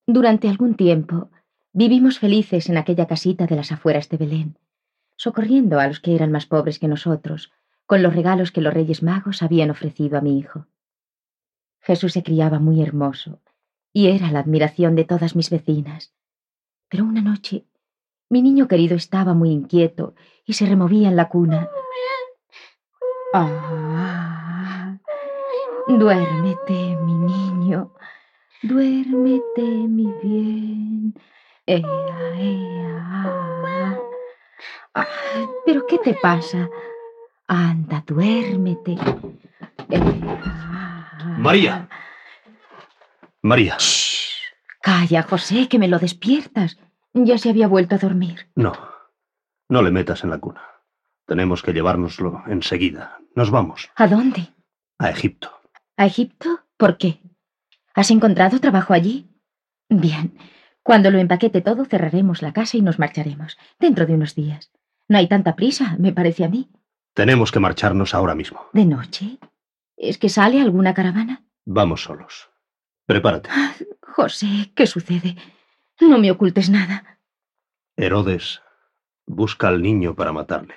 Durante algún tiempo vivimos felices en aquella casita de las afueras de Belén, socorriendo a los que eran más pobres que nosotros, con los regalos que los Reyes Magos habían ofrecido a mi hijo. Jesús se criaba muy hermoso y era la admiración de todas mis vecinas. Pero una noche, mi niño querido estaba muy inquieto y se removía en la cuna. Ah, duérmete, mi niño, duérmete, mi bien. Ea, ea. Ah, ¿pero qué te pasa? Anda, duérmete. María. María. Shh. Calla, José, que me lo despiertas. Ya se había vuelto a dormir. No, no le metas en la cuna. Tenemos que llevárnoslo enseguida. Nos vamos. ¿A dónde? A Egipto. ¿A Egipto? ¿Por qué? ¿Has encontrado trabajo allí? Bien. Cuando lo empaquete todo, cerraremos la casa y nos marcharemos. Dentro de unos días. No hay tanta prisa, me parece a mí. Tenemos que marcharnos ahora mismo. ¿De noche? ¿Es que sale alguna caravana? Vamos solos. Prepárate. José, ¿qué sucede? No me ocultes nada. Herodes busca al niño para matarle.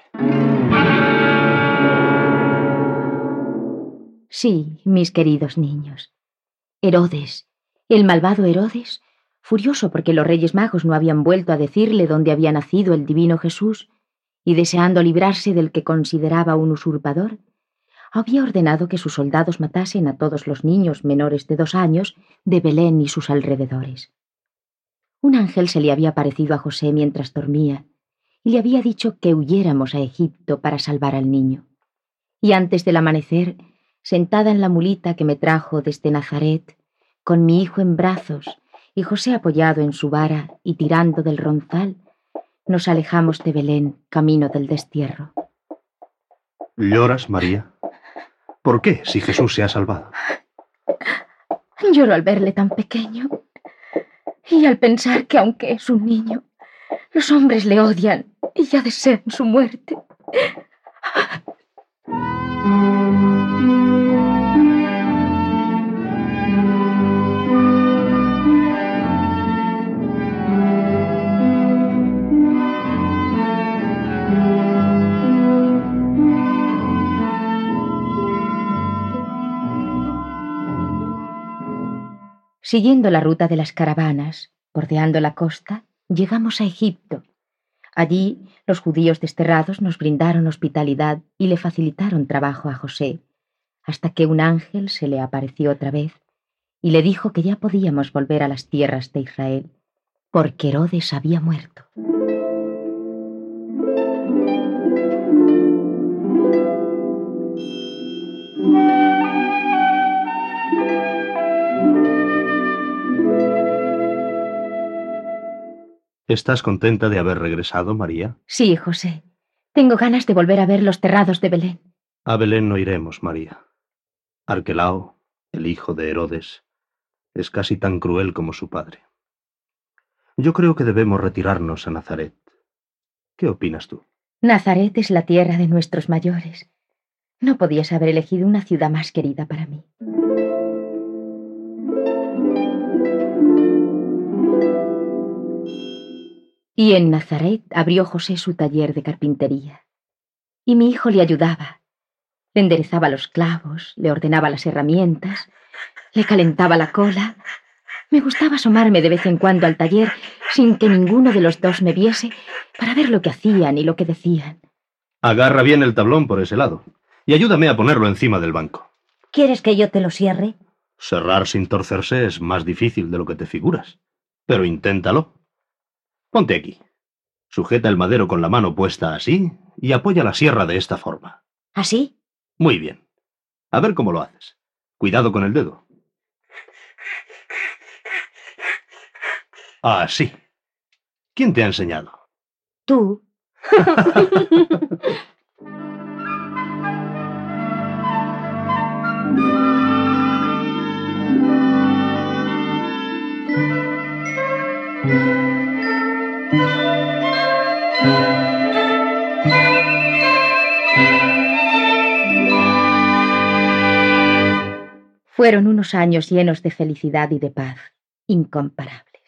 Sí, mis queridos niños. Herodes, el malvado Herodes, furioso porque los Reyes Magos no habían vuelto a decirle dónde había nacido el divino Jesús, y deseando librarse del que consideraba un usurpador, había ordenado que sus soldados matasen a todos los niños menores de 2 años de Belén y sus alrededores. Un ángel se le había aparecido a José mientras dormía y le había dicho que huyéramos a Egipto para salvar al niño. Y antes del amanecer, sentada en la mulita que me trajo desde Nazaret, con mi hijo en brazos y José apoyado en su vara y tirando del ronzal, nos alejamos de Belén, camino del destierro. ¿Lloras, María? ¿Por qué, si Jesús se ha salvado? Lloro al verle tan pequeño y al pensar que, aunque es un niño, los hombres le odian y ya desean su muerte. Siguiendo la ruta de las caravanas, bordeando la costa, llegamos a Egipto. Allí, los judíos desterrados nos brindaron hospitalidad y le facilitaron trabajo a José, hasta que un ángel se le apareció otra vez y le dijo que ya podíamos volver a las tierras de Israel, porque Herodes había muerto. ¿Estás contenta de haber regresado, María? Sí, José. Tengo ganas de volver a ver los terrados de Belén. A Belén no iremos, María. Arquelao, el hijo de Herodes, es casi tan cruel como su padre. Yo creo que debemos retirarnos a Nazaret. ¿Qué opinas tú? Nazaret es la tierra de nuestros mayores. No podías haber elegido una ciudad más querida para mí. Y en Nazaret abrió José su taller de carpintería. Y mi hijo le ayudaba. Le enderezaba los clavos, le ordenaba las herramientas, le calentaba la cola. Me gustaba asomarme de vez en cuando al taller sin que ninguno de los dos me viese para ver lo que hacían y lo que decían. Agarra bien el tablón por ese lado y ayúdame a ponerlo encima del banco. ¿Quieres que yo te lo cierre? Cerrar sin torcerse es más difícil de lo que te figuras, pero inténtalo. Ponte aquí. Sujeta el madero con la mano puesta así y apoya la sierra de esta forma. ¿Así? Muy bien. A ver cómo lo haces. Cuidado con el dedo. Así. ¿Quién te ha enseñado? Tú. Fueron unos años llenos de felicidad y de paz, incomparables.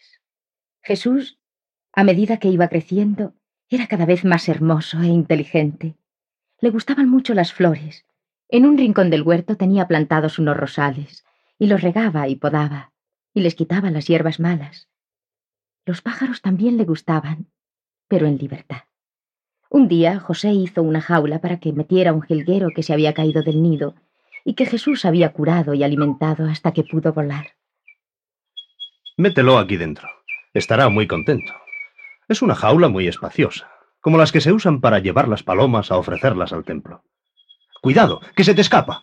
Jesús, a medida que iba creciendo, era cada vez más hermoso e inteligente. Le gustaban mucho las flores. En un rincón del huerto tenía plantados unos rosales, y los regaba y podaba, y les quitaba las hierbas malas. Los pájaros también le gustaban, pero en libertad. Un día José hizo una jaula para que metiera un jilguero que se había caído del nido y que Jesús había curado y alimentado hasta que pudo volar. Mételo aquí dentro. Estará muy contento. Es una jaula muy espaciosa, como las que se usan para llevar las palomas a ofrecerlas al templo. ¡Cuidado, que se te escapa!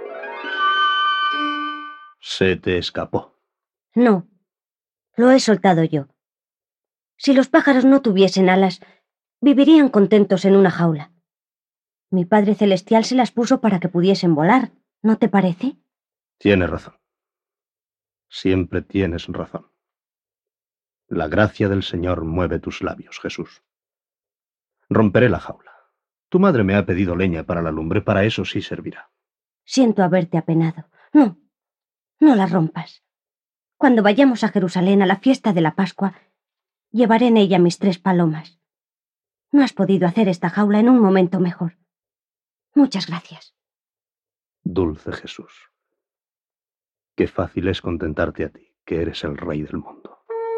Se te escapó. No, lo he soltado yo. Si los pájaros no tuviesen alas, vivirían contentos en una jaula. Mi Padre Celestial se las puso para que pudiesen volar, ¿no te parece? Tienes razón. Siempre tienes razón. La gracia del Señor mueve tus labios, Jesús. Romperé la jaula. Tu madre me ha pedido leña para la lumbre, para eso sí servirá. Siento haberte apenado. No, no la rompas. Cuando vayamos a Jerusalén a la fiesta de la Pascua, llevaré en ella mis 3 palomas. No has podido hacer esta jaula en un momento mejor. Muchas gracias. Dulce Jesús. Qué fácil es contentarte a ti, que eres el Rey del mundo.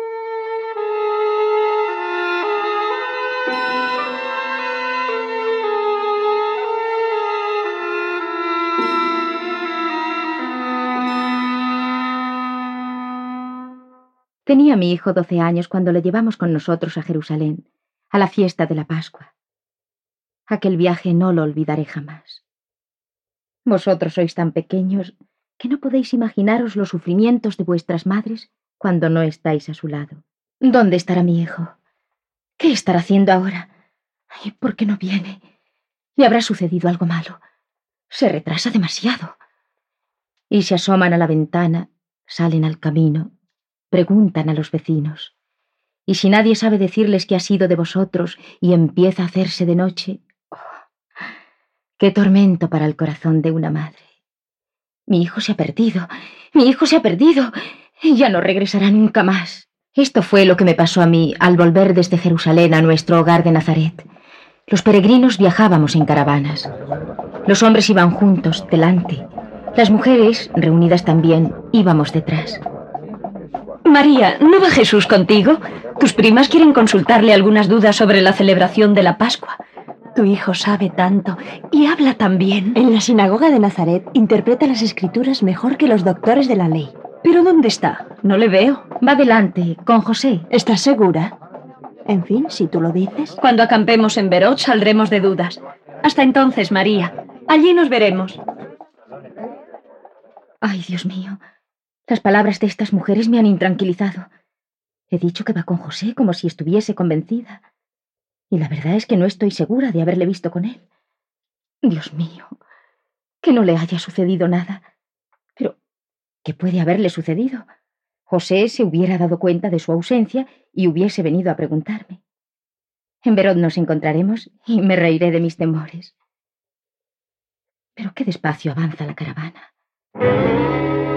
Tenía mi hijo 12 años cuando le llevamos con nosotros a Jerusalén, a la fiesta de la Pascua. Aquel viaje no lo olvidaré jamás. Vosotros sois tan pequeños que no podéis imaginaros los sufrimientos de vuestras madres cuando no estáis a su lado. ¿Dónde estará mi hijo? ¿Qué estará haciendo ahora? Ay, ¿por qué no viene? ¿Le habrá sucedido algo malo? Se retrasa demasiado. Y se asoman a la ventana, salen al camino, preguntan a los vecinos. Y si nadie sabe decirles qué ha sido de vosotros y empieza a hacerse de noche, ¡oh! ¡Qué tormento para el corazón de una madre! Mi hijo se ha perdido, mi hijo se ha perdido, ya no regresará nunca más. Esto fue lo que me pasó a mí al volver desde Jerusalén a nuestro hogar de Nazaret. Los peregrinos viajábamos en caravanas. Los hombres iban juntos, delante. Las mujeres, reunidas también, íbamos detrás. María, ¿no va Jesús contigo? Tus primas quieren consultarle algunas dudas sobre la celebración de la Pascua. Tu hijo sabe tanto y habla tan bien. En la sinagoga de Nazaret interpreta las escrituras mejor que los doctores de la ley. ¿Pero dónde está? No le veo. Va delante, con José. ¿Estás segura? En fin, si tú lo dices. Cuando acampemos en Berot saldremos de dudas. Hasta entonces, María. Allí nos veremos. Ay, Dios mío. Las palabras de estas mujeres me han intranquilizado. He dicho que va con José como si estuviese convencida. Y la verdad es que no estoy segura de haberle visto con él. Dios mío, que no le haya sucedido nada. Pero, ¿qué puede haberle sucedido? José se hubiera dado cuenta de su ausencia y hubiese venido a preguntarme. En Berot nos encontraremos y me reiré de mis temores. Pero qué despacio avanza la caravana.